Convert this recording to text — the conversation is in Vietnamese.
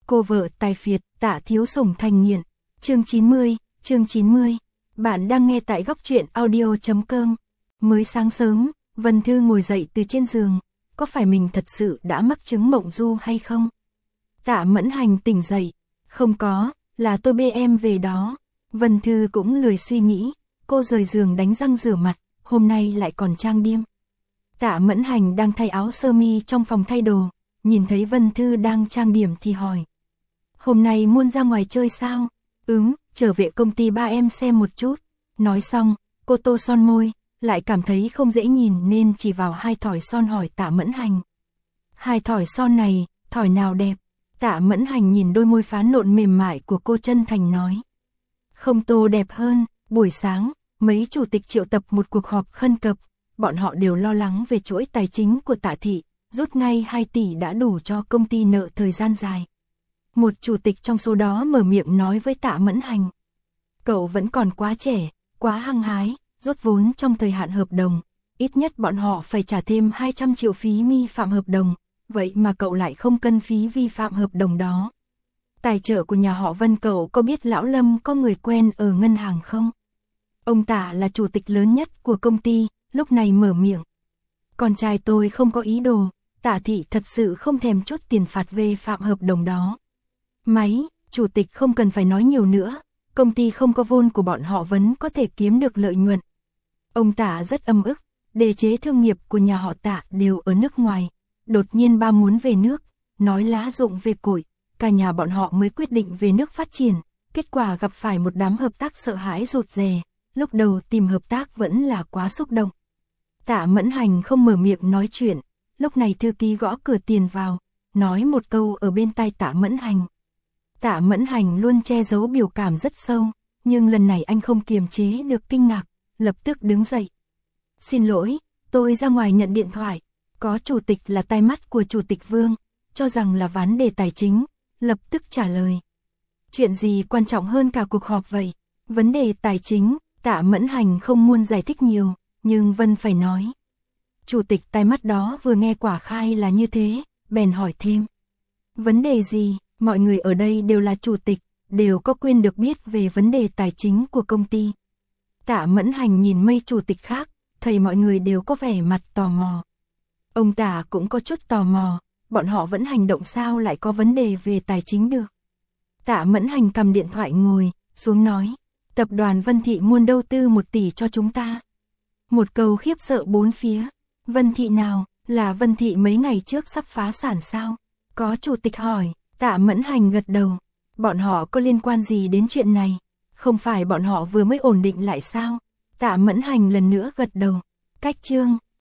Cô vợ tài phiệt, Tạ Thiếu Sủng thành nghiện. Chương 90. Bạn đang nghe tại góc truyện audio.com. Mới sáng sớm, Vân Thư ngồi dậy từ trên giường, có phải mình thật sự đã mắc chứng mộng du hay không? Tạ Mẫn Hành tỉnh dậy, không có, là tôi bê em về đó. Vân Thư cũng lười suy nghĩ, cô rời giường đánh răng rửa mặt, hôm nay lại còn trang điểm. Tạ Mẫn Hành đang thay áo sơ mi trong phòng thay đồ, nhìn thấy Vân Thư đang trang điểm thì hỏi. Hôm nay muốn ra ngoài chơi sao? Trở về công ty ba em xem một chút. Nói xong, cô tô son môi, lại cảm thấy không dễ nhìn nên chỉ vào hai thỏi son hỏi Tạ Mẫn Hành. Hai thỏi son này, thỏi nào đẹp? Tạ Mẫn Hành nhìn đôi môi phá nộn mềm mại của cô chân thành nói. Không tô đẹp hơn. Buổi sáng, mấy chủ tịch triệu tập một cuộc họp khẩn cấp, bọn họ đều lo lắng về chuỗi tài chính của Tạ thị, rút ngay 2 tỷ đã đủ cho công ty nợ thời gian dài. Một chủ tịch trong số đó mở miệng nói với Tạ Mẫn Hành. Cậu vẫn còn quá trẻ, quá hăng hái, rút vốn trong thời hạn hợp đồng, ít nhất bọn họ phải trả thêm 200 triệu phí vi phạm hợp đồng, vậy mà cậu lại không cân phí vi phạm hợp đồng đó. Tài trợ của nhà họ Vân, cậu có biết lão Lâm có người quen ở ngân hàng không? Ông Tạ là chủ tịch lớn nhất của công ty, lúc này mở miệng. Con trai tôi không có ý đồ, Tạ thị thật sự không thèm chốt tiền phạt về phạm hợp đồng đó. Chủ tịch không cần phải nói nhiều nữa, công ty không có vốn của bọn họ vẫn có thể kiếm được lợi nhuận. Ông Tạ rất âm ức, đề chế thương nghiệp của nhà họ Tạ đều ở nước ngoài, đột nhiên ba muốn về nước, nói lá rụng về củi, cả nhà bọn họ mới quyết định về nước phát triển, kết quả gặp phải một đám hợp tác sợ hãi rụt rè, lúc đầu tìm hợp tác vẫn là quá xúc động. Tạ Mẫn Hành không mở miệng nói chuyện, lúc này thư ký gõ cửa tiền vào, nói một câu ở bên tai Tạ Mẫn Hành. Tạ Mẫn Hành luôn che giấu biểu cảm rất sâu, nhưng lần này anh không kiềm chế được kinh ngạc, lập tức đứng dậy. Xin lỗi, tôi ra ngoài nhận điện thoại, có chủ tịch là tai mắt của chủ tịch Vương, cho rằng là vấn đề tài chính, lập tức trả lời. Chuyện gì quan trọng hơn cả cuộc họp vậy? Vấn đề tài chính, Tạ Mẫn Hành không muốn giải thích nhiều, nhưng Vân phải nói. Chủ tịch tai mắt đó vừa nghe quả khai là như thế, bèn hỏi thêm. Vấn đề gì? Mọi người ở đây đều là chủ tịch, đều có quyền được biết về vấn đề tài chính của công ty. Tạ Mẫn Hành nhìn mấy chủ tịch khác, thấy mọi người đều có vẻ mặt tò mò. Ông Tạ cũng có chút tò mò, bọn họ vẫn hành động sao lại có vấn đề về tài chính được. Tạ Mẫn Hành cầm điện thoại ngồi xuống nói, tập đoàn Vân Thị muốn đầu tư 1 tỷ cho chúng ta. Một câu khiếp sợ bốn phía. Vân Thị nào, là Vân Thị mấy ngày trước sắp phá sản sao? Có chủ tịch hỏi. Tạ Mẫn Hành gật đầu. Bọn họ có liên quan gì đến chuyện này? Không phải bọn họ vừa mới ổn định lại sao? Tạ Mẫn Hành lần nữa gật đầu. Cách chương